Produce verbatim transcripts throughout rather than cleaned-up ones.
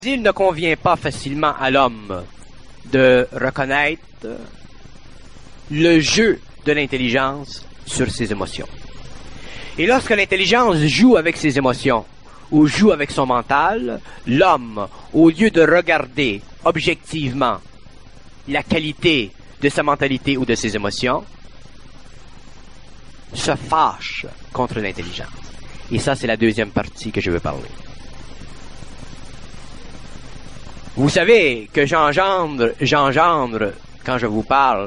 Il ne convient pas facilement à l'homme de reconnaître le jeu de l'intelligence sur ses émotions. Et lorsque l'intelligence joue avec ses émotions ou joue avec son mental, l'homme, au lieu de regarder objectivement la qualité de sa mentalité ou de ses émotions, se fâche contre l'intelligence. Et ça, c'est la deuxième partie que je veux parler. Vous savez que j'engendre, j'engendre, quand je vous parle,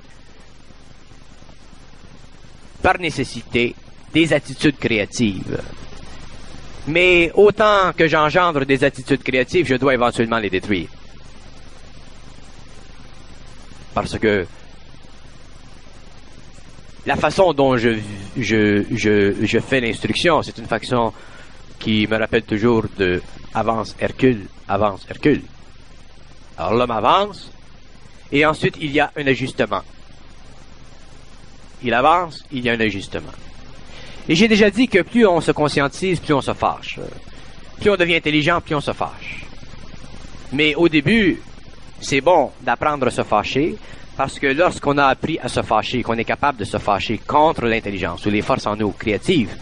par nécessité, des attitudes créatives. Mais autant que j'engendre des attitudes créatives, je dois éventuellement les détruire. Parce que la façon dont je, je, je, je fais l'instruction, c'est une façon qui me rappelle toujours de avance Hercule, avance Hercule. Alors l'homme avance, et ensuite il y a un ajustement. Il avance, il y a un ajustement. Et j'ai déjà dit que plus on se conscientise, plus on se fâche. Plus on devient intelligent, plus on se fâche. Mais au début, c'est bon d'apprendre à se fâcher, parce que lorsqu'on a appris à se fâcher, qu'on est capable de se fâcher contre l'intelligence ou les forces en nous créatives,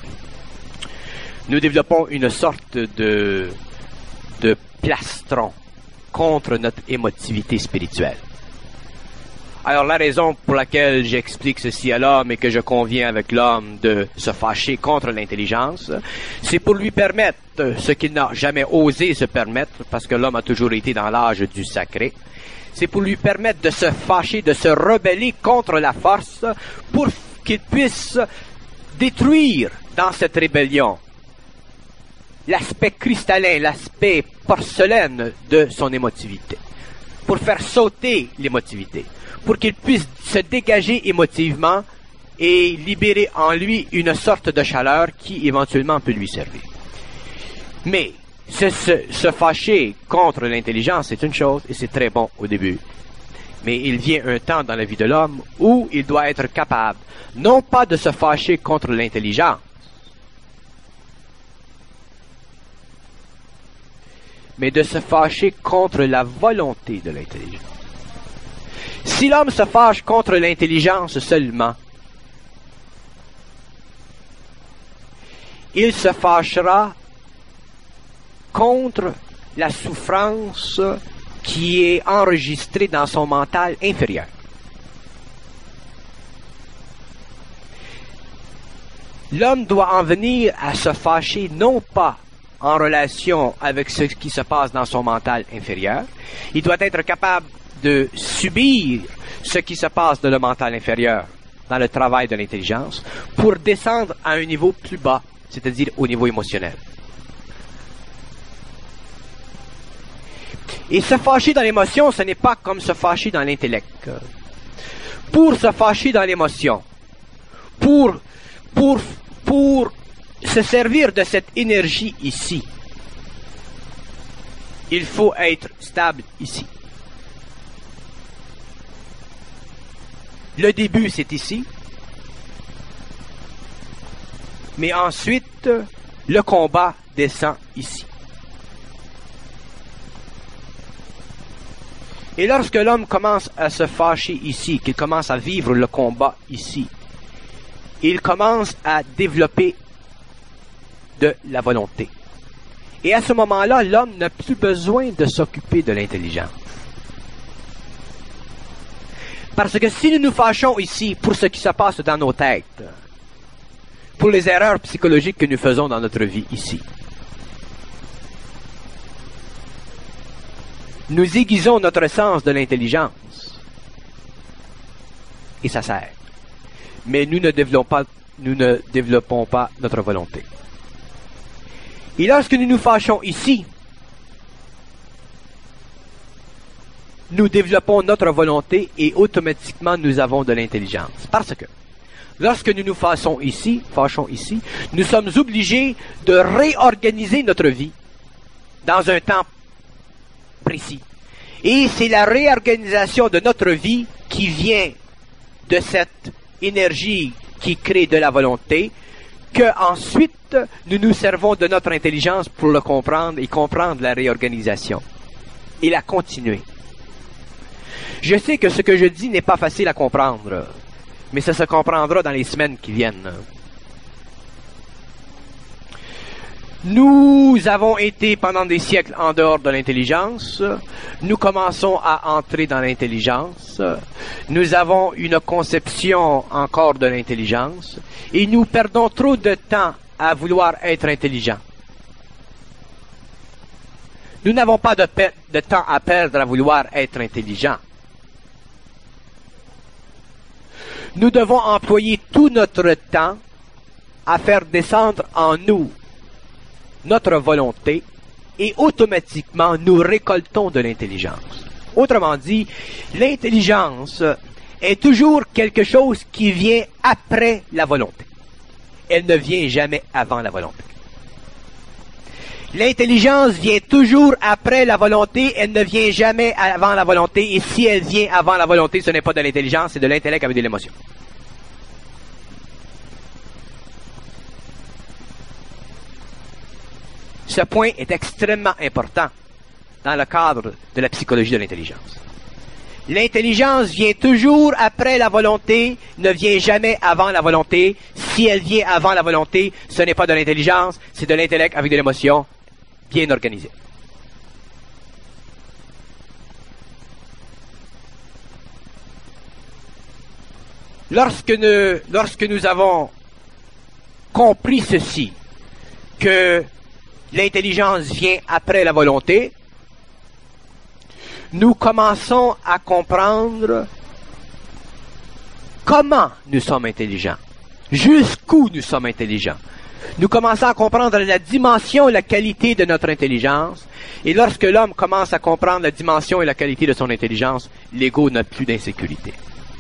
nous développons une sorte de, de plastron contre notre émotivité spirituelle. Alors la raison pour laquelle j'explique ceci à l'homme et que je conviens avec l'homme de se fâcher contre l'intelligence, c'est pour lui permettre ce qu'il n'a jamais osé se permettre, parce que l'homme a toujours été dans l'âge du sacré, c'est pour lui permettre de se fâcher, de se rebeller contre la force, pour qu'il puisse détruire dans cette rébellion l'aspect cristallin, l'aspect porcelaine de son émotivité, pour faire sauter l'émotivité, pour qu'il puisse se dégager émotivement et libérer en lui une sorte de chaleur qui éventuellement peut lui servir. Mais se, se, se fâcher contre l'intelligence, c'est une chose et c'est très bon au début. Mais il vient un temps dans la vie de l'homme où il doit être capable, non pas de se fâcher contre l'intelligence, mais de se fâcher contre la volonté de l'intelligence. Si l'homme se fâche contre l'intelligence seulement, il se fâchera contre la souffrance qui est enregistrée dans son mental inférieur. L'homme doit en venir à se fâcher non pas en relation avec ce qui se passe dans son mental inférieur. Il doit être capable de subir ce qui se passe dans le mental inférieur, dans le travail de l'intelligence, pour descendre à un niveau plus bas, c'est-à-dire au niveau émotionnel. Et se fâcher dans l'émotion, ce n'est pas comme se fâcher dans l'intellect. Pour se fâcher dans l'émotion, pour, pour, pour se servir de cette énergie ici, il faut être stable ici. Le début, c'est ici. Mais ensuite, le combat descend ici. Et lorsque l'homme commence à se fâcher ici, qu'il commence à vivre le combat ici, il commence à développer de la volonté. Et à ce moment-là, l'homme n'a plus besoin de s'occuper de l'intelligence. Parce que si nous nous fâchons ici pour ce qui se passe dans nos têtes, pour les erreurs psychologiques que nous faisons dans notre vie ici, nous aiguisons notre sens de l'intelligence. Et ça sert. Mais nous ne développons pas, nous ne développons pas notre volonté. Et lorsque nous nous fâchons ici, nous développons notre volonté et automatiquement nous avons de l'intelligence. Parce que lorsque nous nous fâchons ici, fâchons ici, nous sommes obligés de réorganiser notre vie dans un temps précis. Et c'est la réorganisation de notre vie qui vient de cette énergie qui crée de la volonté que ensuite nous nous servons de notre intelligence pour le comprendre et comprendre la réorganisation et la continuer. Je sais que ce que je dis n'est pas facile à comprendre, mais ça se comprendra dans les semaines qui viennent. Nous avons été pendant des siècles en dehors de l'intelligence. Nous commençons à entrer dans l'intelligence. Nous avons une conception encore de l'intelligence et nous perdons trop de temps à vouloir être intelligents. Nous n'avons pas de, per- de temps à perdre à vouloir être intelligents. Nous devons employer tout notre temps à faire descendre en nous notre volonté et automatiquement nous récoltons de l'intelligence. Autrement dit, l'intelligence est toujours quelque chose qui vient après la volonté. Elle ne vient jamais avant la volonté. L'intelligence vient toujours après la volonté, elle ne vient jamais avant la volonté, et si elle vient avant la volonté, ce n'est pas de l'intelligence, c'est de l'intellect avec de l'émotion. Ce point est extrêmement important dans le cadre de la psychologie de l'intelligence. L'intelligence vient toujours après la volonté, ne vient jamais avant la volonté. Si elle vient avant la volonté, ce n'est pas de l'intelligence, c'est de l'intellect avec de l'émotion bien organisé. Lorsque nous, lorsque nous avons compris ceci, que l'intelligence vient après la volonté, nous commençons à comprendre comment nous sommes intelligents, jusqu'où nous sommes intelligents. Nous commençons à comprendre la dimension et la qualité de notre intelligence, et lorsque l'homme commence à comprendre la dimension et la qualité de son intelligence, l'ego n'a plus d'insécurité.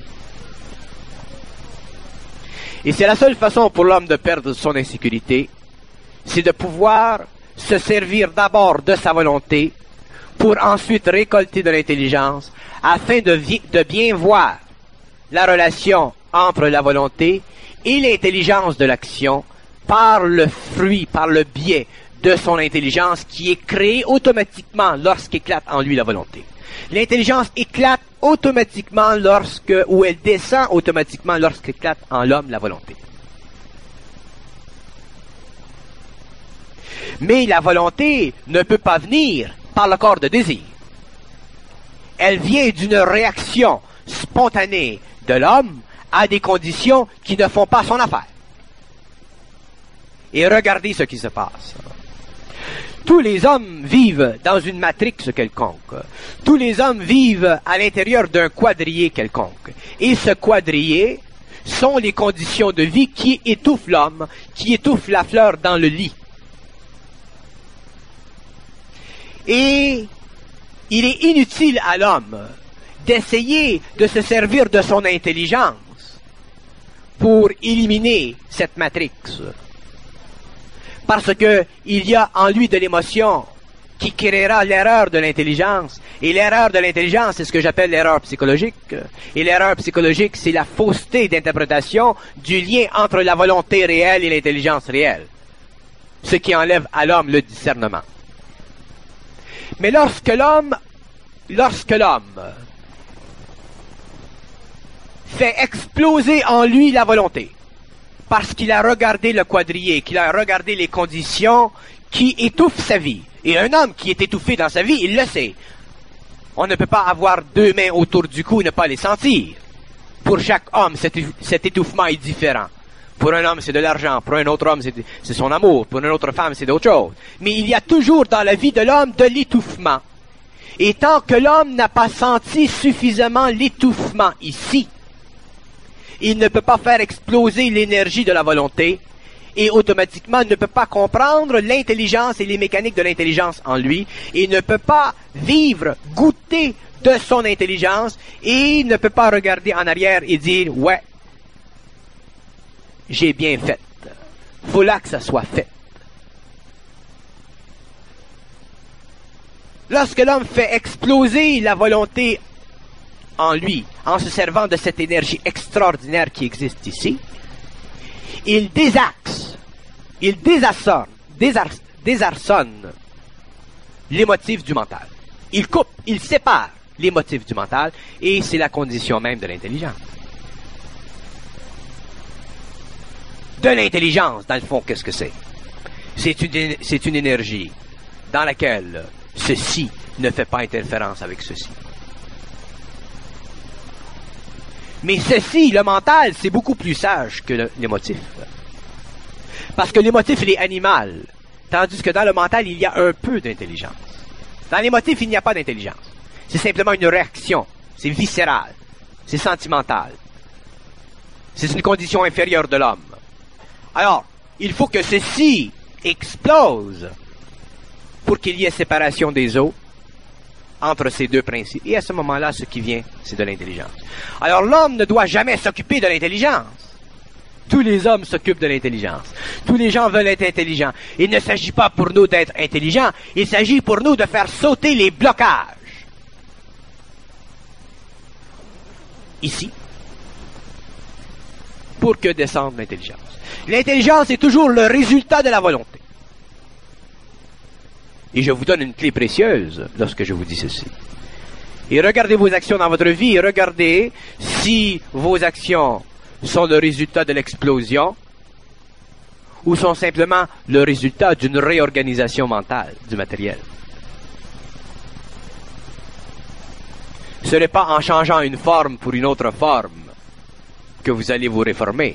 Et c'est la seule façon pour l'homme de perdre son insécurité, c'est de pouvoir se servir d'abord de sa volonté pour ensuite récolter de l'intelligence afin de, vi- de bien voir la relation entre la volonté et l'intelligence de l'action par le fruit, par le biais de son intelligence qui est créée automatiquement lorsqu'éclate en lui la volonté. L'intelligence éclate automatiquement lorsque, ou elle descend automatiquement lorsqu'éclate en l'homme la volonté. Mais la volonté ne peut pas venir par le corps de désir. Elle vient d'une réaction spontanée de l'homme à des conditions qui ne font pas son affaire. Et regardez ce qui se passe. Tous les hommes vivent dans une matrix quelconque. Tous les hommes vivent à l'intérieur d'un quadrillé quelconque. Et ce quadrillé sont les conditions de vie qui étouffent l'homme, qui étouffent la fleur dans le lit. Et il est inutile à l'homme d'essayer de se servir de son intelligence pour éliminer cette matrix. Parce que il y a en lui de l'émotion qui créera l'erreur de l'intelligence. Et l'erreur de l'intelligence, c'est ce que j'appelle l'erreur psychologique. Et l'erreur psychologique, c'est la fausseté d'interprétation du lien entre la volonté réelle et l'intelligence réelle. Ce qui enlève à l'homme le discernement. Mais lorsque l'homme, lorsque l'homme fait exploser en lui la volonté, parce qu'il a regardé le quadrillé, qu'il a regardé les conditions qui étouffent sa vie. Et un homme qui est étouffé dans sa vie, il le sait. On ne peut pas avoir deux mains autour du cou et ne pas les sentir. Pour chaque homme, cet, cet étouffement est différent. Pour un homme, c'est de l'argent. Pour un autre homme, c'est, c'est son amour. Pour une autre femme, c'est d'autre chose. Mais il y a toujours dans la vie de l'homme de l'étouffement. Et tant que l'homme n'a pas senti suffisamment l'étouffement ici, il ne peut pas faire exploser l'énergie de la volonté et automatiquement ne peut pas comprendre l'intelligence et les mécaniques de l'intelligence en lui et ne peut pas vivre, goûter de son intelligence et ne peut pas regarder en arrière et dire « Ouais, j'ai bien fait. Faut là que ça soit fait. » Lorsque l'homme fait exploser la volonté en lui, en se servant de cette énergie extraordinaire qui existe ici, il désaxe il désarçonne, désar, désarçonne les motifs du mental. Il coupe, il sépare les motifs du mental, et c'est la condition même de l'intelligence. De l'intelligence, dans le fond, qu'est-ce que c'est? C'est une, c'est une énergie dans laquelle ceci ne fait pas interférence avec ceci. Mais ceci, le mental, c'est beaucoup plus sage que le, l'émotif. Parce que l'émotif, il est animal, tandis que dans le mental, il y a un peu d'intelligence. Dans l'émotif, il n'y a pas d'intelligence. C'est simplement une réaction. C'est viscéral. C'est sentimental. C'est une condition inférieure de l'homme. Alors, il faut que ceci explose pour qu'il y ait séparation des eaux entre ces deux principes. Et à ce moment-là, ce qui vient, c'est de l'intelligence. Alors, l'homme ne doit jamais s'occuper de l'intelligence. Tous les hommes s'occupent de l'intelligence. Tous les gens veulent être intelligents. Il ne s'agit pas pour nous d'être intelligents, il s'agit pour nous de faire sauter les blocages. Ici, pour que descende l'intelligence. L'intelligence est toujours le résultat de la volonté. Et je vous donne une clé précieuse lorsque je vous dis ceci. Et regardez vos actions dans votre vie et regardez si vos actions sont le résultat de l'explosion ou sont simplement le résultat d'une réorganisation mentale du matériel. Ce n'est pas en changeant une forme pour une autre forme que vous allez vous réformer.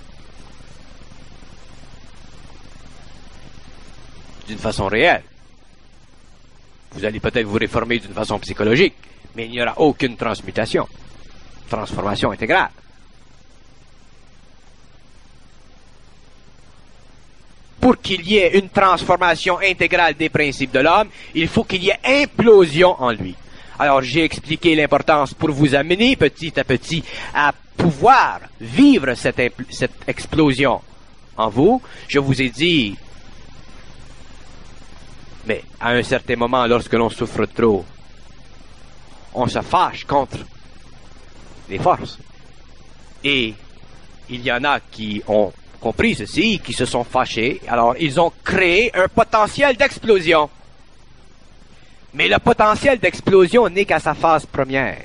D'une façon réelle. Vous allez peut-être vous réformer d'une façon psychologique, mais il n'y aura aucune transmutation, transformation intégrale. Pour qu'il y ait une transformation intégrale des principes de l'homme, il faut qu'il y ait implosion en lui. Alors, j'ai expliqué l'importance pour vous amener petit à petit à pouvoir vivre cette, impl- cette explosion en vous. Je vous ai dit, mais à un certain moment, lorsque l'on souffre trop, on se fâche contre les forces. Et il y en a qui ont compris ceci, qui se sont fâchés. Alors, ils ont créé un potentiel d'explosion. Mais le potentiel d'explosion n'est qu'à sa phase première.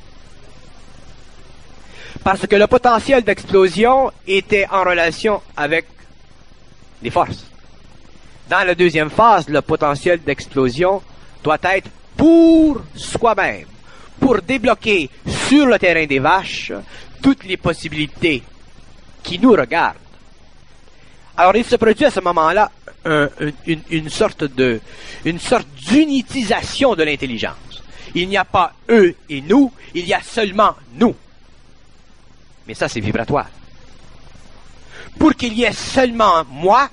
Parce que le potentiel d'explosion était en relation avec les forces. Dans la deuxième phase, le potentiel d'explosion doit être pour soi-même, pour débloquer sur le terrain des vaches toutes les possibilités qui nous regardent. Alors, il se produit à ce moment-là un, une, une sorte de, une sorte d'unitisation de l'intelligence. Il n'y a pas eux et nous, il y a seulement nous. Mais ça, c'est vibratoire. Pour qu'il y ait seulement moi,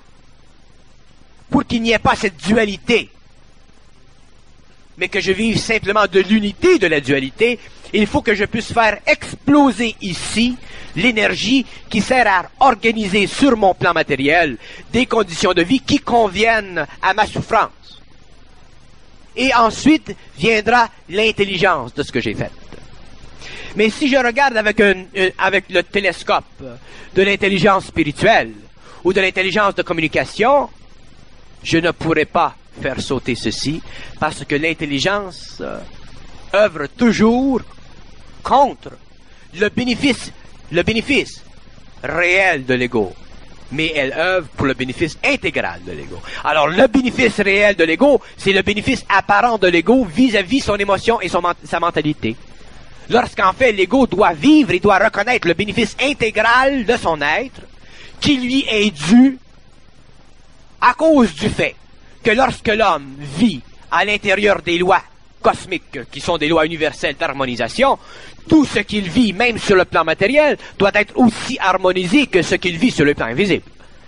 pour qu'il n'y ait pas cette dualité, mais que je vive simplement de l'unité de la dualité, il faut que je puisse faire exploser ici l'énergie qui sert à organiser sur mon plan matériel des conditions de vie qui conviennent à ma souffrance. Et ensuite viendra l'intelligence de ce que j'ai fait. Mais si je regarde avec, un, un, avec le télescope de l'intelligence spirituelle ou de l'intelligence de communication, je ne pourrai pas faire sauter ceci parce que l'intelligence euh, œuvre toujours contre le bénéfice, le bénéfice réel de l'ego. Mais elle œuvre pour le bénéfice intégral de l'ego. Alors, le bénéfice réel de l'ego, c'est le bénéfice apparent de l'ego vis-à-vis son émotion et son, sa mentalité. Lorsqu'en fait, l'ego doit vivre et doit reconnaître le bénéfice intégral de son être, qui lui est dû à cause du fait que lorsque l'homme vit à l'intérieur des lois cosmiques, qui sont des lois universelles d'harmonisation, tout ce qu'il vit, même sur le plan matériel, doit être aussi harmonisé que ce qu'il vit sur le plan invisible.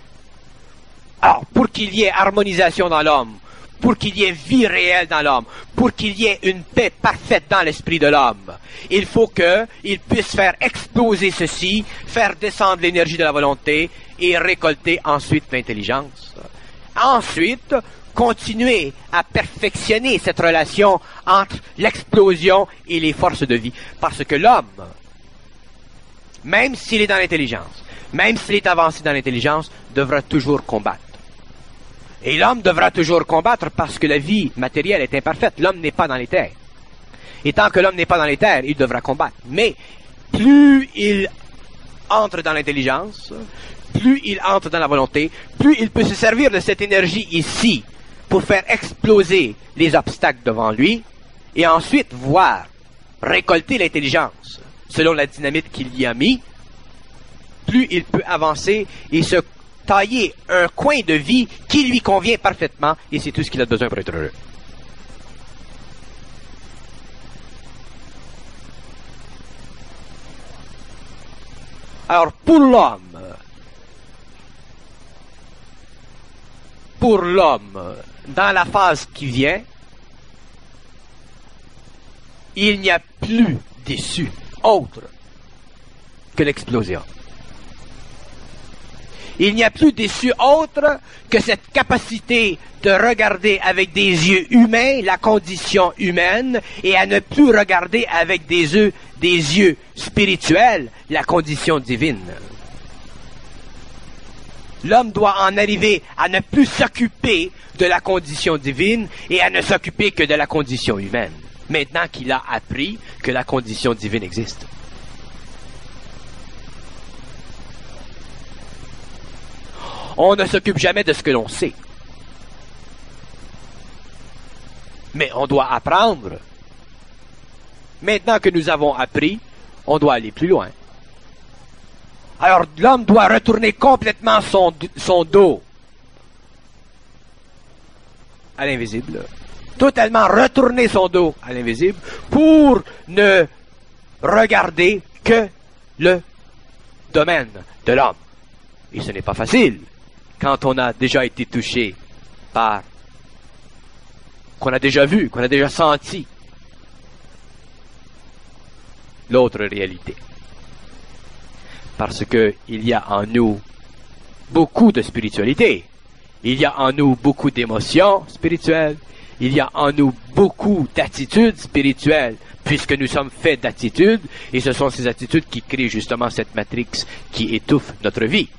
Alors, pour qu'il y ait harmonisation dans l'homme, pour qu'il y ait vie réelle dans l'homme, pour qu'il y ait une paix parfaite dans l'esprit de l'homme, il faut qu'il puisse faire exploser ceci, faire descendre l'énergie de la volonté et récolter ensuite l'intelligence. Ensuite, continuer à perfectionner cette relation entre l'explosion et les forces de vie. Parce que l'homme, même s'il est dans l'intelligence, même s'il est avancé dans l'intelligence, devra toujours combattre. Et l'homme devra toujours combattre parce que la vie matérielle est imparfaite. L'homme n'est pas dans les terres. Et tant que l'homme n'est pas dans les terres, il devra combattre. Mais plus il entre dans l'intelligence, plus il entre dans la volonté, plus il peut se servir de cette énergie ici pour faire exploser les obstacles devant lui et ensuite voir récolter l'intelligence selon la dynamite qu'il y a mis, plus il peut avancer et se tailler un coin de vie qui lui convient parfaitement et c'est tout ce qu'il a besoin pour être heureux. Alors pour l'homme, pour l'homme, dans la phase qui vient, il n'y a plus d'issue autre que l'explosion. Il n'y a plus d'issue autre que cette capacité de regarder avec des yeux humains la condition humaine et à ne plus regarder avec des yeux, des yeux spirituels la condition divine. L'homme doit en arriver à ne plus s'occuper de la condition divine et à ne s'occuper que de la condition humaine, maintenant qu'il a appris que la condition divine existe. On ne s'occupe jamais de ce que l'on sait. Mais on doit apprendre. Maintenant que nous avons appris, on doit aller plus loin. Alors l'homme doit retourner complètement son, son dos à l'invisible. Totalement retourner son dos à l'invisible pour ne regarder que le domaine de l'homme. Et ce n'est pas facile quand on a déjà été touché par, qu'on a déjà vu, qu'on a déjà senti l'autre réalité. Parce que il y a en nous beaucoup de spiritualité. Il y a en nous beaucoup d'émotions spirituelles. Il y a en nous beaucoup d'attitudes spirituelles, puisque nous sommes faits d'attitudes, et ce sont ces attitudes qui créent justement cette matrix qui étouffe notre vie.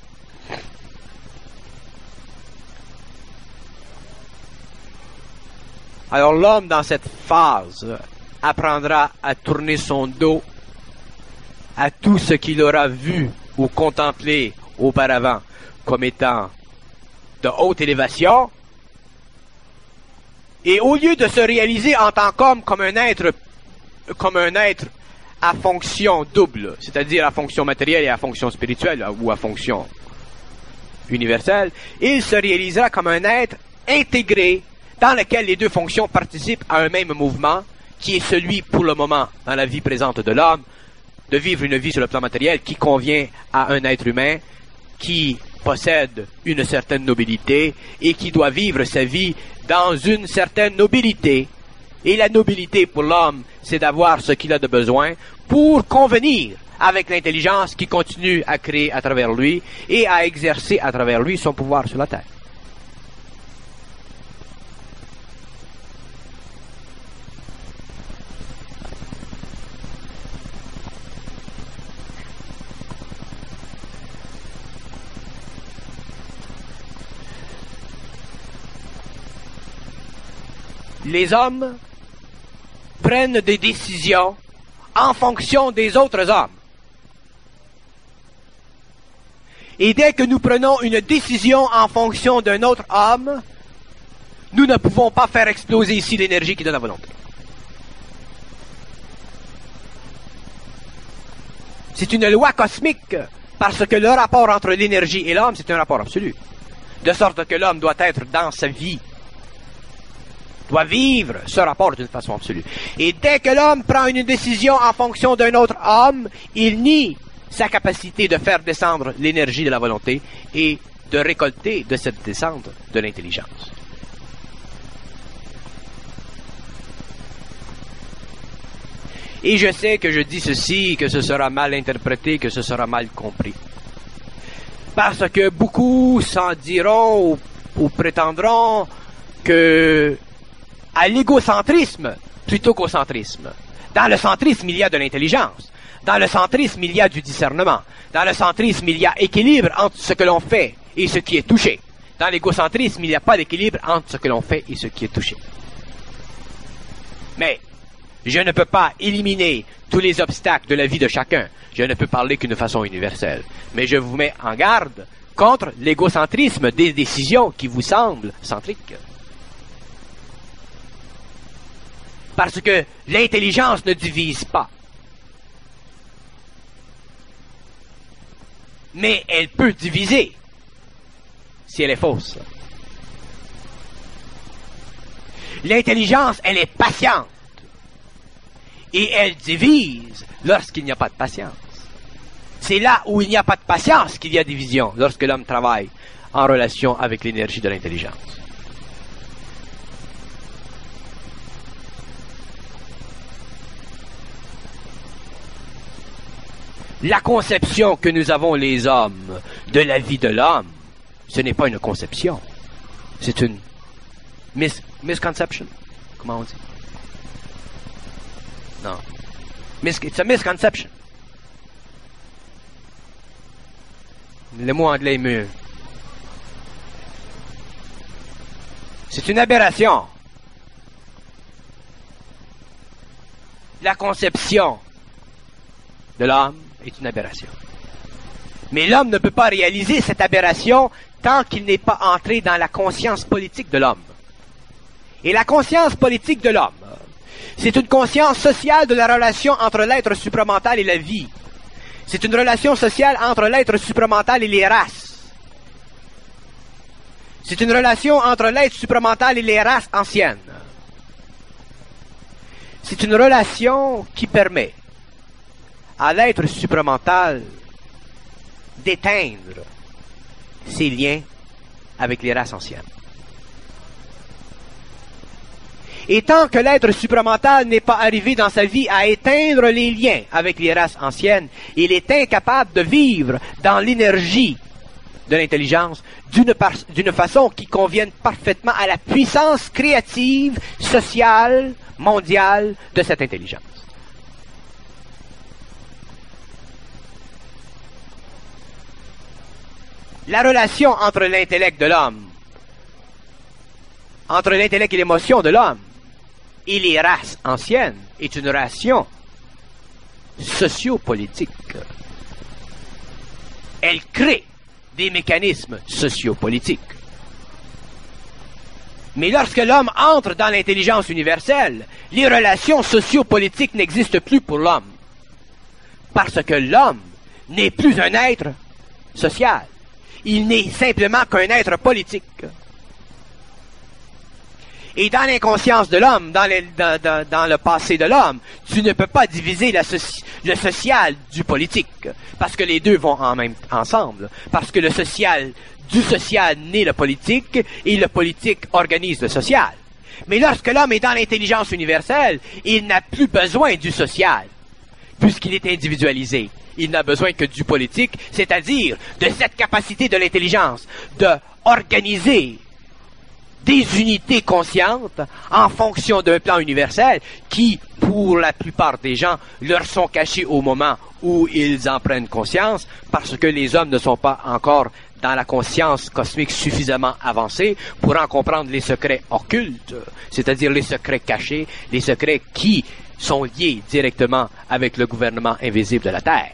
Alors l'homme, dans cette phase, apprendra à tourner son dos à tout ce qu'il aura vu ou contemplé auparavant comme étant de haute élévation, et au lieu de se réaliser en tant qu'homme comme un être, comme un être à fonction double, c'est-à-dire à fonction matérielle et à fonction spirituelle, ou à fonction universelle, il se réalisera comme un être intégré dans lequel les deux fonctions participent à un même mouvement, qui est celui, pour le moment, dans la vie présente de l'homme, de vivre une vie sur le plan matériel qui convient à un être humain qui possède une certaine nobilité et qui doit vivre sa vie dans une certaine nobilité. Et la nobilité pour l'homme, c'est d'avoir ce qu'il a de besoin pour convenir avec l'intelligence qui continue à créer à travers lui et à exercer à travers lui son pouvoir sur la terre. Les hommes prennent des décisions en fonction des autres hommes. Et dès que nous prenons une décision en fonction d'un autre homme, nous ne pouvons pas faire exploser ici l'énergie qui donne la volonté. C'est une loi cosmique, parce que le rapport entre l'énergie et l'homme, c'est un rapport absolu. De sorte que l'homme doit être dans sa vie, doit vivre ce rapport d'une façon absolue. Et dès que l'homme prend une décision en fonction d'un autre homme, il nie sa capacité de faire descendre l'énergie de la volonté et de récolter de cette descente de l'intelligence. Et je sais que je dis ceci, que ce sera mal interprété, que ce sera mal compris. Parce que beaucoup s'en diront ou, ou prétendront que à l'égocentrisme plutôt qu'au centrisme. Dans le centrisme, il y a de l'intelligence. Dans le centrisme, il y a du discernement. Dans le centrisme, il y a équilibre entre ce que l'on fait et ce qui est touché. Dans l'égocentrisme, il n'y a pas d'équilibre entre ce que l'on fait et ce qui est touché. Mais je ne peux pas éliminer tous les obstacles de la vie de chacun. Je ne peux parler qu'une façon universelle. Mais je vous mets en garde contre l'égocentrisme des décisions qui vous semblent centriques. Parce que l'intelligence ne divise pas. Mais elle peut diviser si elle est fausse. L'intelligence, elle est patiente. Et elle divise lorsqu'il n'y a pas de patience. C'est là où il n'y a pas de patience qu'il y a division, lorsque l'homme travaille en relation avec l'énergie de l'intelligence. La conception que nous avons les hommes de la vie de l'homme, ce n'est pas une conception. C'est une mis misconception. Comment on dit? Non. Mis it's a misconception. Le mot anglais est mieux. C'est une aberration. La conception de l'homme est une aberration. Mais l'homme ne peut pas réaliser cette aberration tant qu'il n'est pas entré dans la conscience politique de l'homme. Et la conscience politique de l'homme, c'est une conscience sociale de la relation entre l'être supramental et la vie. C'est une relation sociale entre l'être supramental et les races. C'est une relation entre l'être supramental et les races anciennes. C'est une relation qui permet à l'être supramental d'éteindre ses liens avec les races anciennes. Et tant que l'être supramental n'est pas arrivé dans sa vie à éteindre les liens avec les races anciennes, il est incapable de vivre dans l'énergie de l'intelligence d'une d'une façon qui convienne parfaitement à la puissance créative, sociale, mondiale de cette intelligence. La relation entre l'intellect de l'homme, entre l'intellect et l'émotion de l'homme, et les races anciennes est une relation sociopolitique. Elle crée des mécanismes sociopolitiques. Mais lorsque l'homme entre dans l'intelligence universelle, les relations sociopolitiques n'existent plus pour l'homme. Parce que l'homme n'est plus un être social. Il n'est simplement qu'un être politique. Et dans l'inconscience de l'homme, dans, dans, dans, dans le passé de l'homme, tu ne peux pas diviser la soci, le social du politique, parce que les deux vont en même, ensemble, parce que le social, du social naît le politique, et le politique organise le social. Mais lorsque l'homme est dans l'intelligence universelle, il n'a plus besoin du social, puisqu'il est individualisé. Il n'a besoin que du politique, c'est-à-dire de cette capacité de l'intelligence de organiser des unités conscientes en fonction d'un plan universel qui, pour la plupart des gens, leur sont cachés au moment où ils en prennent conscience, parce que les hommes ne sont pas encore dans la conscience cosmique suffisamment avancée pour en comprendre les secrets occultes, c'est-à-dire les secrets cachés, les secrets qui sont liés directement avec le gouvernement invisible de la Terre.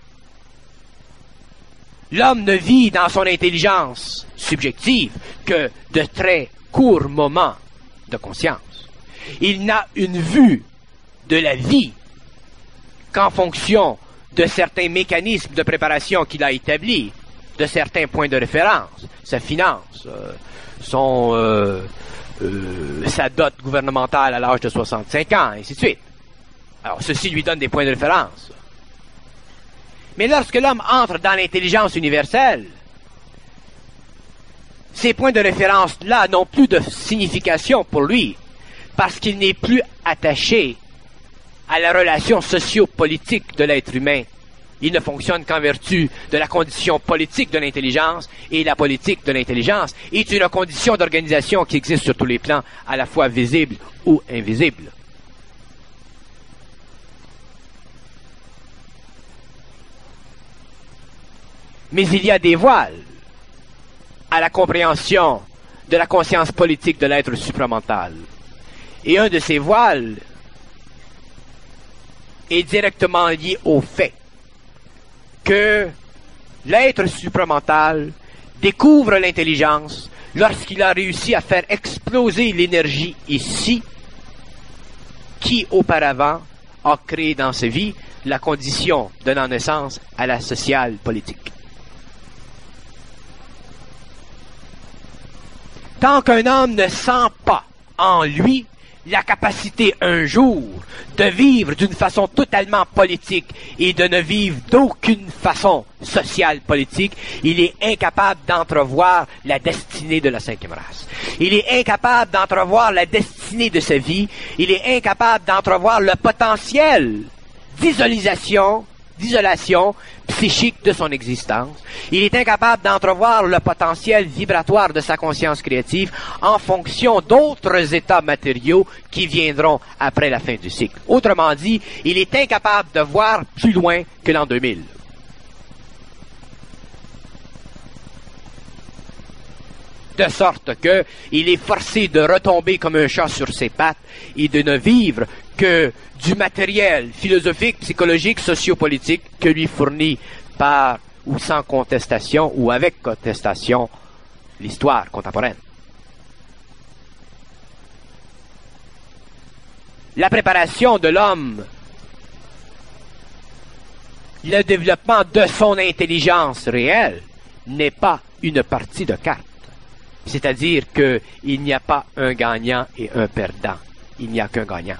L'homme ne vit dans son intelligence subjective que de très courts moments de conscience. Il n'a une vue de la vie qu'en fonction de certains mécanismes de préparation qu'il a établis, de certains points de référence, sa finance, euh, son, euh, euh, sa dot gouvernementale à l'âge de soixante-cinq ans, et ainsi de suite. Alors, ceci lui donne des points de référence. Mais lorsque l'homme entre dans l'intelligence universelle, ces points de référence-là n'ont plus de signification pour lui, parce qu'il n'est plus attaché à la relation socio-politique de l'être humain. Il ne fonctionne qu'en vertu de la condition politique de l'intelligence, et la politique de l'intelligence est une condition d'organisation qui existe sur tous les plans, à la fois visible ou invisible. Mais il y a des voiles à la compréhension de la conscience politique de l'être supramental. Et un de ces voiles est directement lié au fait que l'être supramental découvre l'intelligence lorsqu'il a réussi à faire exploser l'énergie ici qui auparavant a créé dans sa vie la condition donnant naissance à la sociale politique. Tant qu'un homme ne sent pas en lui la capacité un jour de vivre d'une façon totalement politique et de ne vivre d'aucune façon sociale politique, il est incapable d'entrevoir la destinée de la cinquième race. Il est incapable d'entrevoir la destinée de sa vie. Il est incapable d'entrevoir le potentiel d'isolation, d'isolation psychique de son existence. Il est incapable d'entrevoir le potentiel vibratoire de sa conscience créative en fonction d'autres états matériaux qui viendront après la fin du cycle. Autrement dit, il est incapable de voir plus loin que l'an deux mille. De sorte que il est forcé de retomber comme un chat sur ses pattes et de ne vivre que du matériel philosophique, psychologique, sociopolitique que lui fournit par ou sans contestation ou avec contestation l'histoire contemporaine. La préparation de l'homme, le développement de son intelligence réelle n'est pas une partie de cartes. C'est-à-dire qu'il n'y a pas un gagnant et un perdant. Il n'y a qu'un gagnant.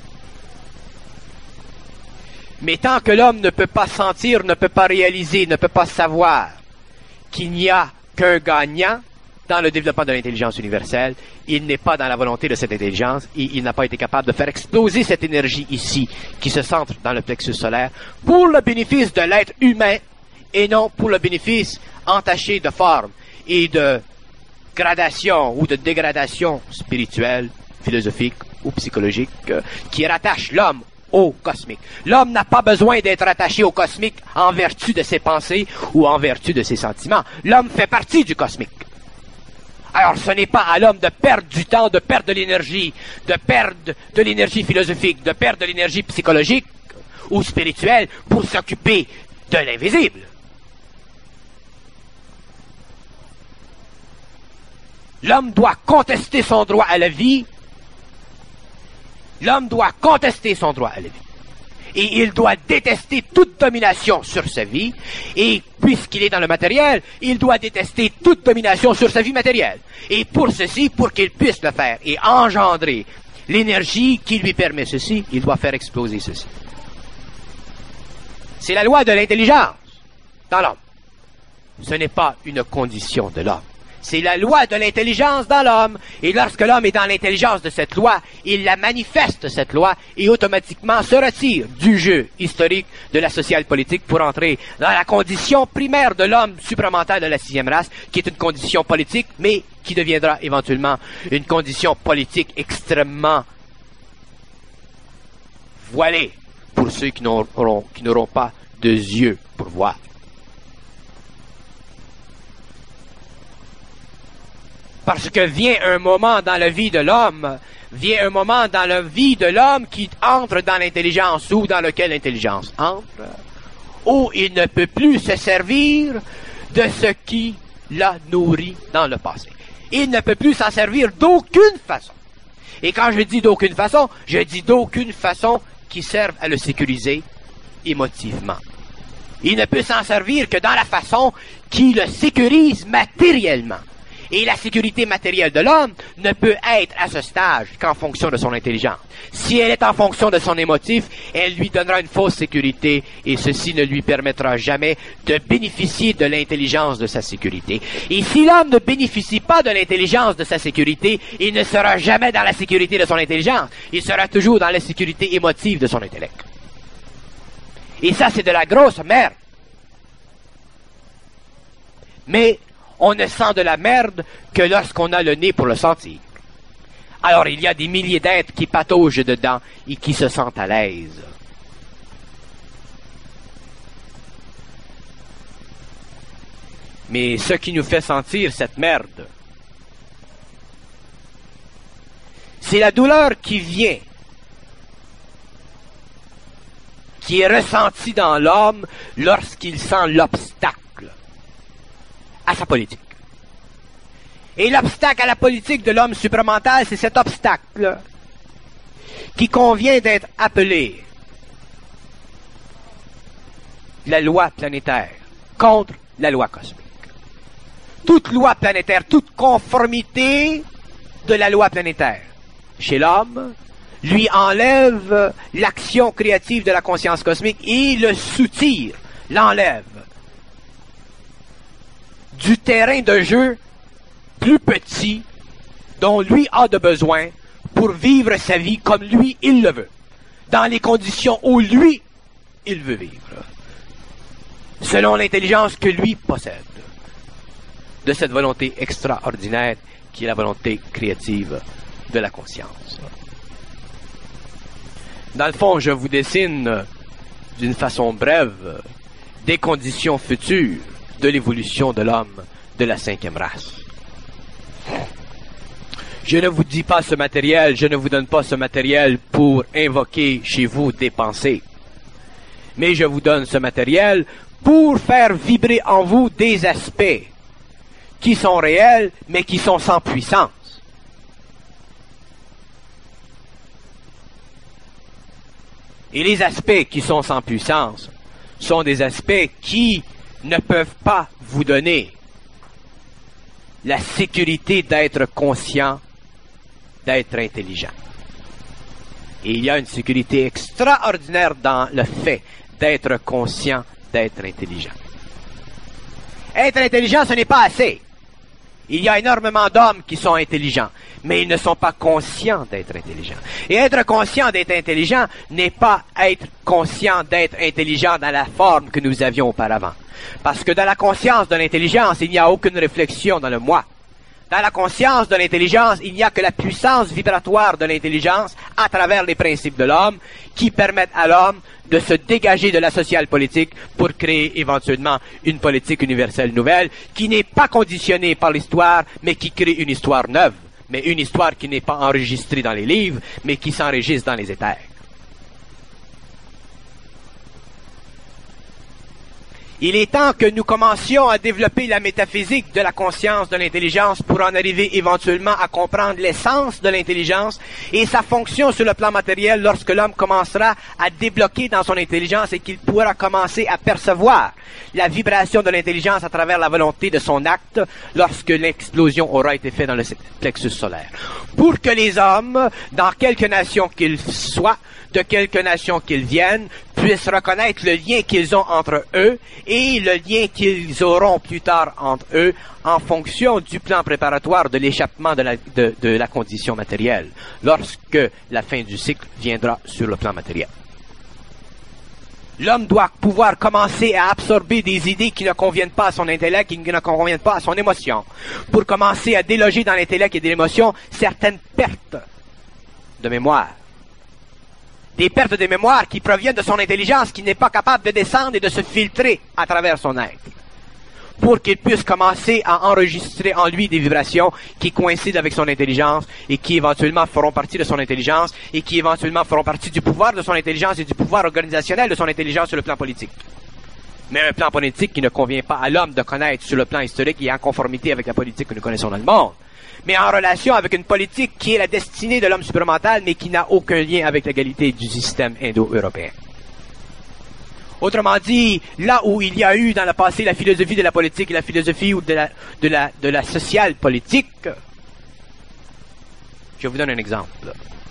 Mais tant que l'homme ne peut pas sentir, ne peut pas réaliser, ne peut pas savoir qu'il n'y a qu'un gagnant dans le développement de l'intelligence universelle, il n'est pas dans la volonté de cette intelligence et il n'a pas été capable de faire exploser cette énergie ici, qui se centre dans le plexus solaire, pour le bénéfice de l'être humain et non pour le bénéfice entaché de forme et de gradation ou de dégradation spirituelle, philosophique ou psychologique euh, qui rattache l'homme au cosmique. L'homme n'a pas besoin d'être attaché au cosmique en vertu de ses pensées ou en vertu de ses sentiments. L'homme fait partie du cosmique. Alors ce n'est pas à l'homme de perdre du temps, de perdre de l'énergie, de perdre de l'énergie philosophique, de perdre de l'énergie psychologique ou spirituelle pour s'occuper de l'invisible. L'homme doit contester son droit à la vie. L'homme doit contester son droit à la vie. Et il doit détester toute domination sur sa vie. Et puisqu'il est dans le matériel, il doit détester toute domination sur sa vie matérielle. Et pour ceci, pour qu'il puisse le faire et engendrer l'énergie qui lui permet ceci, il doit faire exploser ceci. C'est la loi de l'intelligence dans l'homme. Ce n'est pas une condition de l'homme. C'est la loi de l'intelligence dans l'homme. Et lorsque l'homme est dans l'intelligence de cette loi, il la manifeste, cette loi, et automatiquement se retire du jeu historique de la sociale politique pour entrer dans la condition primaire de l'homme supramental de la sixième race, qui est une condition politique, mais qui deviendra éventuellement une condition politique extrêmement voilée pour ceux qui n'auront, qui n'auront pas de yeux pour voir. Parce que vient un moment dans la vie de l'homme, vient un moment dans la vie de l'homme qui entre dans l'intelligence ou dans lequel l'intelligence entre, où il ne peut plus se servir de ce qui l'a nourri dans le passé. Il ne peut plus s'en servir d'aucune façon. Et quand je dis d'aucune façon, je dis d'aucune façon qui serve à le sécuriser émotivement. Il ne peut s'en servir que dans la façon qui le sécurise matériellement. Et la sécurité matérielle de l'homme ne peut être à ce stage qu'en fonction de son intelligence. Si elle est en fonction de son émotif, elle lui donnera une fausse sécurité et ceci ne lui permettra jamais de bénéficier de l'intelligence de sa sécurité. Et si l'homme ne bénéficie pas de l'intelligence de sa sécurité, il ne sera jamais dans la sécurité de son intelligence. Il sera toujours dans la sécurité émotive de son intellect. Et ça, c'est de la grosse merde. Mais on ne sent de la merde que lorsqu'on a le nez pour le sentir. Alors il y a des milliers d'êtres qui pataugent dedans et qui se sentent à l'aise. Mais ce qui nous fait sentir cette merde, c'est la douleur qui vient, qui est ressentie dans l'homme lorsqu'il sent l'obstacle à sa politique. Et l'obstacle à la politique de l'homme supramental, c'est cet obstacle qui convient d'être appelé la loi planétaire contre la loi cosmique. Toute loi planétaire, toute conformité de la loi planétaire chez l'homme lui enlève l'action créative de la conscience cosmique et le soutire, l'enlève du terrain de jeu plus petit dont lui a de besoin pour vivre sa vie comme lui il le veut, dans les conditions où lui il veut vivre, selon l'intelligence que lui possède, de cette volonté extraordinaire qui est la volonté créative de la conscience. Dans le fond, je vous dessine d'une façon brève des conditions futures de l'évolution de l'homme de la cinquième race. Je ne vous dis pas ce matériel, je ne vous donne pas ce matériel pour invoquer chez vous des pensées, mais je vous donne ce matériel pour faire vibrer en vous des aspects qui sont réels, mais qui sont sans puissance. Et les aspects qui sont sans puissance sont des aspects qui ne peuvent pas vous donner la sécurité d'être conscient, d'être intelligent. Et il y a une sécurité extraordinaire dans le fait d'être conscient, d'être intelligent. Être intelligent, ce n'est pas assez. Il y a énormément d'hommes qui sont intelligents, mais ils ne sont pas conscients d'être intelligents. Et être conscient d'être intelligent n'est pas être conscient d'être intelligent dans la forme que nous avions auparavant. Parce que dans la conscience de l'intelligence, il n'y a aucune réflexion dans le moi. Dans la conscience de l'intelligence, il n'y a que la puissance vibratoire de l'intelligence à travers les principes de l'homme qui permettent à l'homme de se dégager de la sociale politique pour créer éventuellement une politique universelle nouvelle qui n'est pas conditionnée par l'histoire, mais qui crée une histoire neuve, mais une histoire qui n'est pas enregistrée dans les livres, mais qui s'enregistre dans les éthers. Il est temps que nous commencions à développer la métaphysique de la conscience de l'intelligence pour en arriver éventuellement à comprendre l'essence de l'intelligence et sa fonction sur le plan matériel lorsque l'homme commencera à débloquer dans son intelligence et qu'il pourra commencer à percevoir la vibration de l'intelligence à travers la volonté de son acte lorsque l'explosion aura été faite dans le plexus solaire. Pour que les hommes, dans quelque nation qu'ils soient, de quelque nation qu'ils viennent, puissent reconnaître le lien qu'ils ont entre eux et le lien qu'ils auront plus tard entre eux en fonction du plan préparatoire de l'échappement de la, de, de la condition matérielle, lorsque la fin du cycle viendra sur le plan matériel. L'homme doit pouvoir commencer à absorber des idées qui ne conviennent pas à son intellect, qui ne conviennent pas à son émotion, pour commencer à déloger dans l'intellect et de l'émotion certaines pertes de mémoire. Des pertes de mémoire qui proviennent de son intelligence, qui n'est pas capable de descendre et de se filtrer à travers son être, pour qu'il puisse commencer à enregistrer en lui des vibrations qui coïncident avec son intelligence et qui éventuellement feront partie de son intelligence et qui éventuellement feront partie du pouvoir de son intelligence et du pouvoir organisationnel de son intelligence sur le plan politique. Mais un plan politique qui ne convient pas à l'homme de connaître sur le plan historique et en conformité avec la politique que nous connaissons dans le monde, mais en relation avec une politique qui est la destinée de l'homme supramental, mais qui n'a aucun lien avec l'égalité du système indo-européen. Autrement dit, là où il y a eu dans le passé la philosophie de la politique et la philosophie ou de la, de la, de la sociale politique, je vous donne un exemple.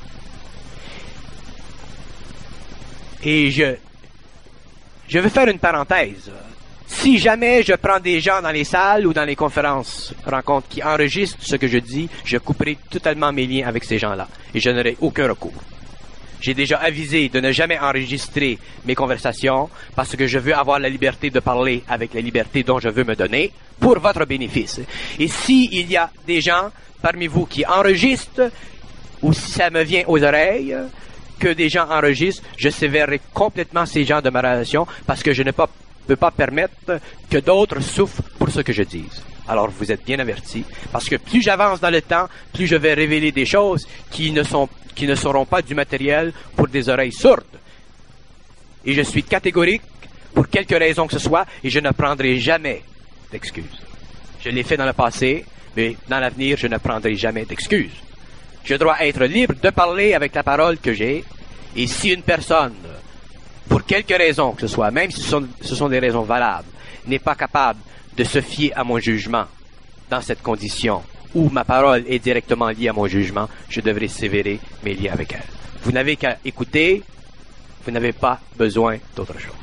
Et je, je veux faire une parenthèse. Si jamais je prends des gens dans les salles ou dans les conférences, rencontres qui enregistrent ce que je dis, je couperai totalement mes liens avec ces gens-là et je n'aurai aucun recours. J'ai déjà avisé de ne jamais enregistrer mes conversations parce que je veux avoir la liberté de parler avec la liberté dont je veux me donner pour votre bénéfice. Et s'il y a des gens parmi vous qui enregistrent ou si ça me vient aux oreilles que des gens enregistrent, je sévérerai complètement ces gens de ma relation parce que je n'ai pas peut pas permettre que d'autres souffrent pour ce que je dise. Alors vous êtes bien avertis, parce que plus j'avance dans le temps, plus je vais révéler des choses qui ne sont, qui ne seront pas du matériel pour des oreilles sourdes. Et je suis catégorique pour quelque raison que ce soit, et je ne prendrai jamais d'excuses. Je l'ai fait dans le passé, mais dans l'avenir, je ne prendrai jamais d'excuses. Je dois être libre de parler avec la parole que j'ai, et si une personne, pour quelque raison que ce soit, même si ce sont, ce sont des raisons valables, n'est pas capable de se fier à mon jugement dans cette condition où ma parole est directement liée à mon jugement, je devrais sévérer mes liens avec elle. Vous n'avez qu'à écouter, vous n'avez pas besoin d'autre chose.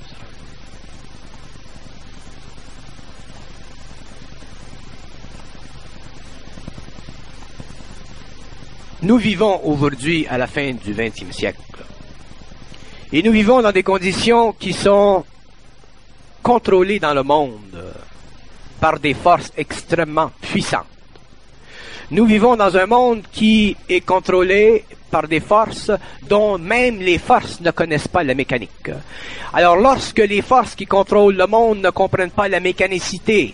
Nous vivons aujourd'hui à la fin du vingtième siècle. Et nous vivons dans des conditions qui sont contrôlées dans le monde par des forces extrêmement puissantes. Nous vivons dans un monde qui est contrôlé par des forces dont même les forces ne connaissent pas la mécanique. Alors lorsque les forces qui contrôlent le monde ne comprennent pas la mécanicité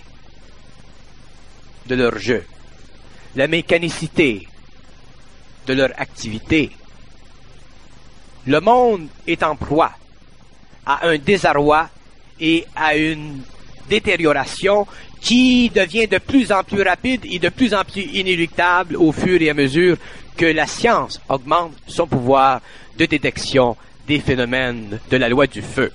de leur jeu, la mécanicité de leur activité, le monde est en proie à un désarroi et à une détérioration qui devient de plus en plus rapide et de plus en plus inéluctable au fur et à mesure que la science augmente son pouvoir de détection des phénomènes de la loi du feu.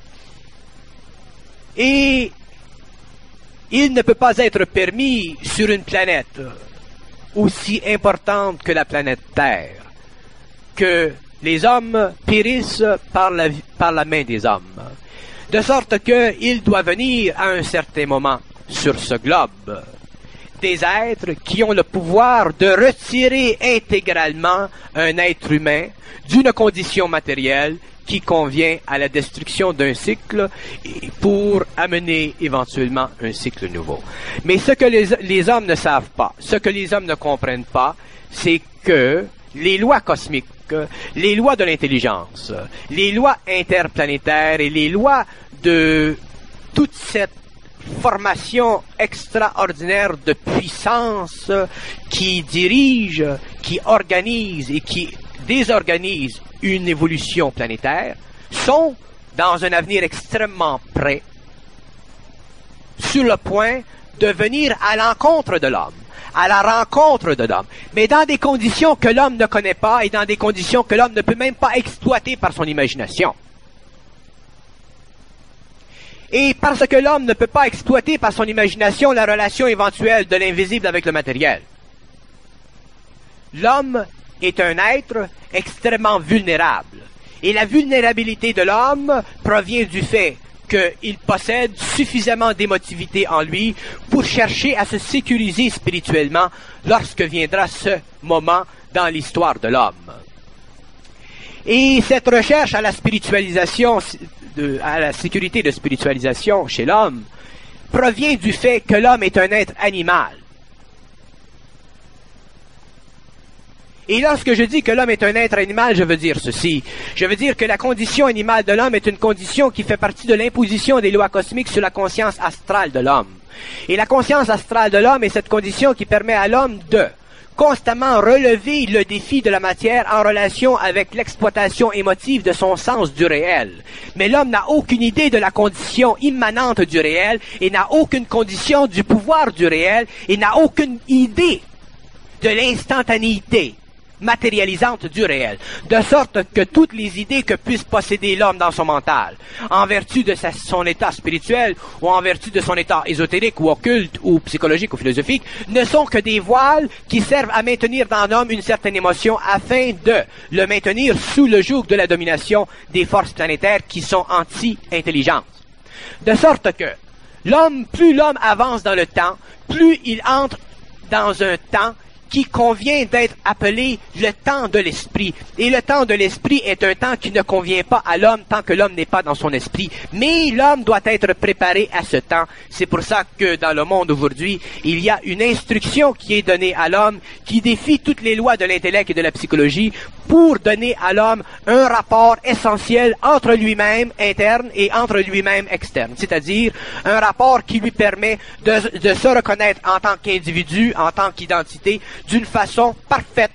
Et il ne peut pas être permis sur une planète aussi importante que la planète Terre que les hommes périssent par la, par la main des hommes. De sorte qu'il doit venir à un certain moment sur ce globe des êtres qui ont le pouvoir de retirer intégralement un être humain d'une condition matérielle qui convient à la destruction d'un cycle pour amener éventuellement un cycle nouveau. Mais ce que les, les hommes ne savent pas, ce que les hommes ne comprennent pas, c'est que les lois cosmiques, les lois de l'intelligence, les lois interplanétaires et les lois de toute cette formation extraordinaire de puissance qui dirige, qui organise et qui désorganise une évolution planétaire, sont, dans un avenir extrêmement près, sur le point de venir à l'encontre de l'homme, à la rencontre de l'homme, mais dans des conditions que l'homme ne connaît pas et dans des conditions que l'homme ne peut même pas exploiter par son imagination. Et parce que l'homme ne peut pas exploiter par son imagination la relation éventuelle de l'invisible avec le matériel, l'homme est un être extrêmement vulnérable. Et la vulnérabilité de l'homme provient du fait qu'il possède suffisamment d'émotivité en lui pour chercher à se sécuriser spirituellement lorsque viendra ce moment dans l'histoire de l'homme. Et cette recherche à la spiritualisation, de, à la sécurité de spiritualisation chez l'homme, provient du fait que l'homme est un être animal. Et lorsque je dis que l'homme est un être animal, je veux dire ceci. Je veux dire que la condition animale de l'homme est une condition qui fait partie de l'imposition des lois cosmiques sur la conscience astrale de l'homme. Et la conscience astrale de l'homme est cette condition qui permet à l'homme de constamment relever le défi de la matière en relation avec l'exploitation émotive de son sens du réel. Mais l'homme n'a aucune idée de la condition immanente du réel et n'a aucune condition du pouvoir du réel et n'a aucune idée de l'instantanéité matérialisante du réel, de sorte que toutes les idées que puisse posséder l'homme dans son mental, en vertu de sa, son état spirituel, ou en vertu de son état ésotérique, ou occulte, ou psychologique, ou philosophique, ne sont que des voiles qui servent à maintenir dans l'homme une certaine émotion afin de le maintenir sous le joug de la domination des forces planétaires qui sont anti-intelligence. De sorte que l'homme, plus l'homme avance dans le temps, plus il entre dans un temps qui convient d'être appelé le temps de l'esprit. Et le temps de l'esprit est un temps qui ne convient pas à l'homme tant que l'homme n'est pas dans son esprit. Mais l'homme doit être préparé à ce temps. C'est pour ça que dans le monde aujourd'hui, il y a une instruction qui est donnée à l'homme qui défie toutes les lois de l'intellect et de la psychologie pour donner à l'homme un rapport essentiel entre lui-même interne et entre lui-même externe. C'est-à-dire un rapport qui lui permet de, de se reconnaître en tant qu'individu, en tant qu'identité, d'une façon parfaite.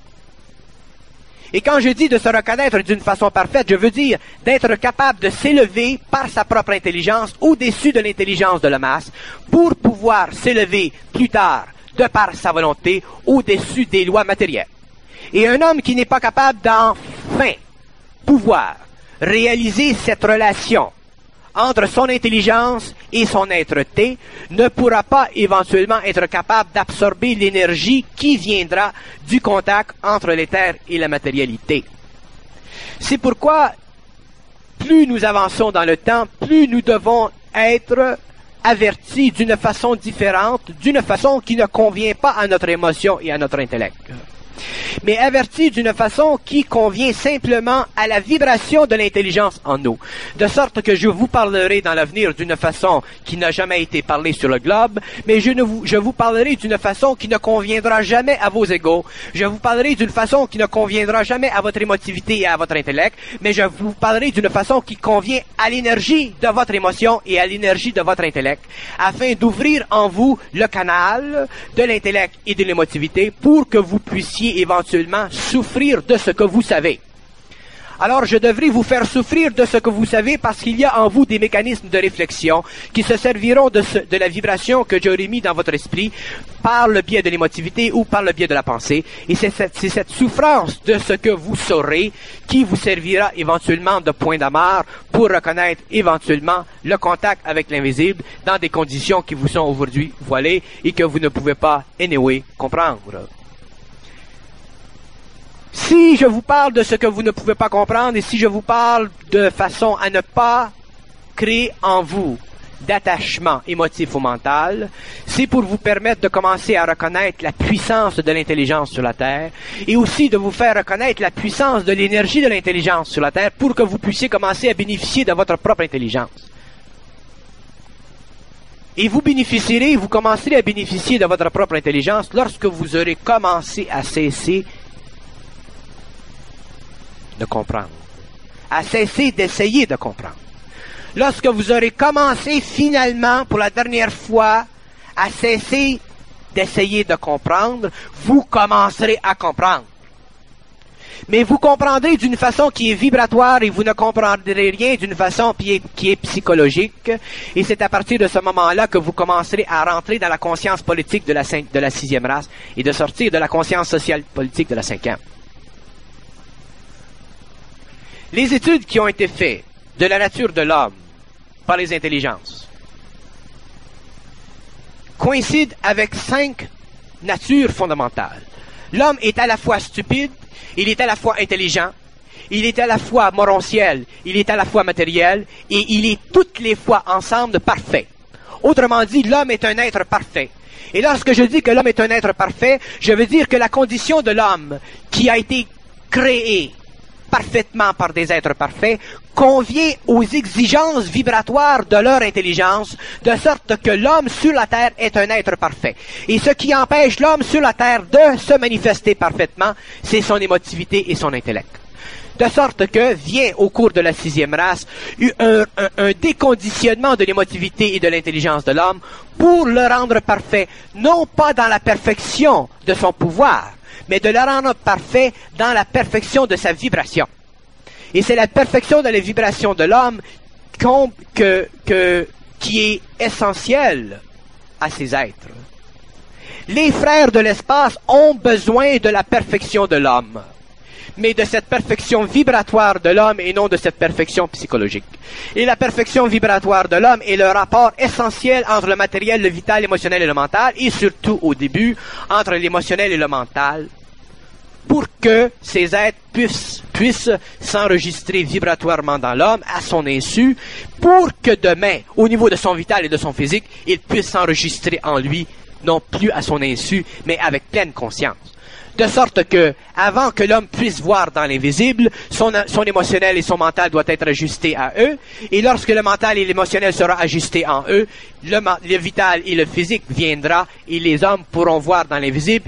Et quand je dis de se reconnaître d'une façon parfaite, je veux dire d'être capable de s'élever par sa propre intelligence au-dessus de l'intelligence de la masse pour pouvoir s'élever plus tard, de par sa volonté, au-dessus des lois matérielles. Et un homme qui n'est pas capable d'enfin pouvoir réaliser cette relation entre son intelligence et son être-té ne pourra pas éventuellement être capable d'absorber l'énergie qui viendra du contact entre l'éther et la matérialité. C'est pourquoi, plus nous avançons dans le temps, plus nous devons être avertis d'une façon différente, d'une façon qui ne convient pas à notre émotion et à notre intellect, mais avertis d'une façon qui convient simplement à la vibration de l'intelligence en nous. De sorte que je vous parlerai dans l'avenir d'une façon qui n'a jamais été parlée sur le globe, mais je, ne vous, je vous parlerai d'une façon qui ne conviendra jamais à vos égos. Je vous parlerai d'une façon qui ne conviendra jamais à votre émotivité et à votre intellect, mais je vous parlerai d'une façon qui convient à l'énergie de votre émotion et à l'énergie de votre intellect, afin d'ouvrir en vous le canal de l'intellect et de l'émotivité pour que vous puissiez éventuellement souffrir de ce que vous savez. Alors je devrais vous faire souffrir de ce que vous savez parce qu'il y a en vous des mécanismes de réflexion qui se serviront de, ce, de la vibration que j'aurai mis dans votre esprit par le biais de l'émotivité ou par le biais de la pensée. Et c'est cette, c'est cette souffrance de ce que vous saurez qui vous servira éventuellement de point d'amarre pour reconnaître éventuellement le contact avec l'invisible dans des conditions qui vous sont aujourd'hui voilées et que vous ne pouvez pas anyway comprendre. Si je vous parle de ce que vous ne pouvez pas comprendre et si je vous parle de façon à ne pas créer en vous d'attachement émotif ou mental, c'est pour vous permettre de commencer à reconnaître la puissance de l'intelligence sur la Terre et aussi de vous faire reconnaître la puissance de l'énergie de l'intelligence sur la Terre pour que vous puissiez commencer à bénéficier de votre propre intelligence. Et vous bénéficierez, vous commencerez à bénéficier de votre propre intelligence lorsque vous aurez commencé à cesser de comprendre, à cesser d'essayer de comprendre. Lorsque vous aurez commencé finalement, pour la dernière fois, à cesser d'essayer de comprendre, vous commencerez à comprendre. Mais vous comprendrez d'une façon qui est vibratoire et vous ne comprendrez rien d'une façon qui est, qui est psychologique. Et c'est à partir de ce moment-là que vous commencerez à rentrer dans la conscience politique de la, cinq, de la sixième race et de sortir de la conscience sociale politique de la cinquième. Les études qui ont été faites de la nature de l'homme par les intelligences coïncident avec cinq natures fondamentales. L'homme est à la fois stupide, il est à la fois intelligent, il est à la fois morontiel, il est à la fois matériel, et il est toutes les fois ensemble parfait. Autrement dit, l'homme est un être parfait. Et lorsque je dis que l'homme est un être parfait, je veux dire que la condition de l'homme qui a été créé parfaitement par des êtres parfaits, convient aux exigences vibratoires de leur intelligence, de sorte que l'homme sur la terre est un être parfait. Et ce qui empêche l'homme sur la terre de se manifester parfaitement, c'est son émotivité et son intellect. De sorte que vient au cours de la sixième race un, un, un déconditionnement de l'émotivité et de l'intelligence de l'homme pour le rendre parfait, non pas dans la perfection de son pouvoir, mais de le rendre parfait dans la perfection de sa vibration. Et c'est la perfection de la vibration de l'homme que, que, qui est essentielle à ces êtres. Les frères de l'espace ont besoin de la perfection de l'homme, mais de cette perfection vibratoire de l'homme et non de cette perfection psychologique. Et la perfection vibratoire de l'homme est le rapport essentiel entre le matériel, le vital, l'émotionnel et le mental, et surtout au début, entre l'émotionnel et le mental, pour que ces êtres puissent, puissent s'enregistrer vibratoirement dans l'homme à son insu, pour que demain, au niveau de son vital et de son physique, il puisse s'enregistrer en lui non plus à son insu, mais avec pleine conscience. De sorte que, avant que l'homme puisse voir dans l'invisible, son, son émotionnel et son mental doivent être ajustés à eux, et lorsque le mental et l'émotionnel seront ajustés en eux, le, le vital et le physique viendra, et les hommes pourront voir dans l'invisible,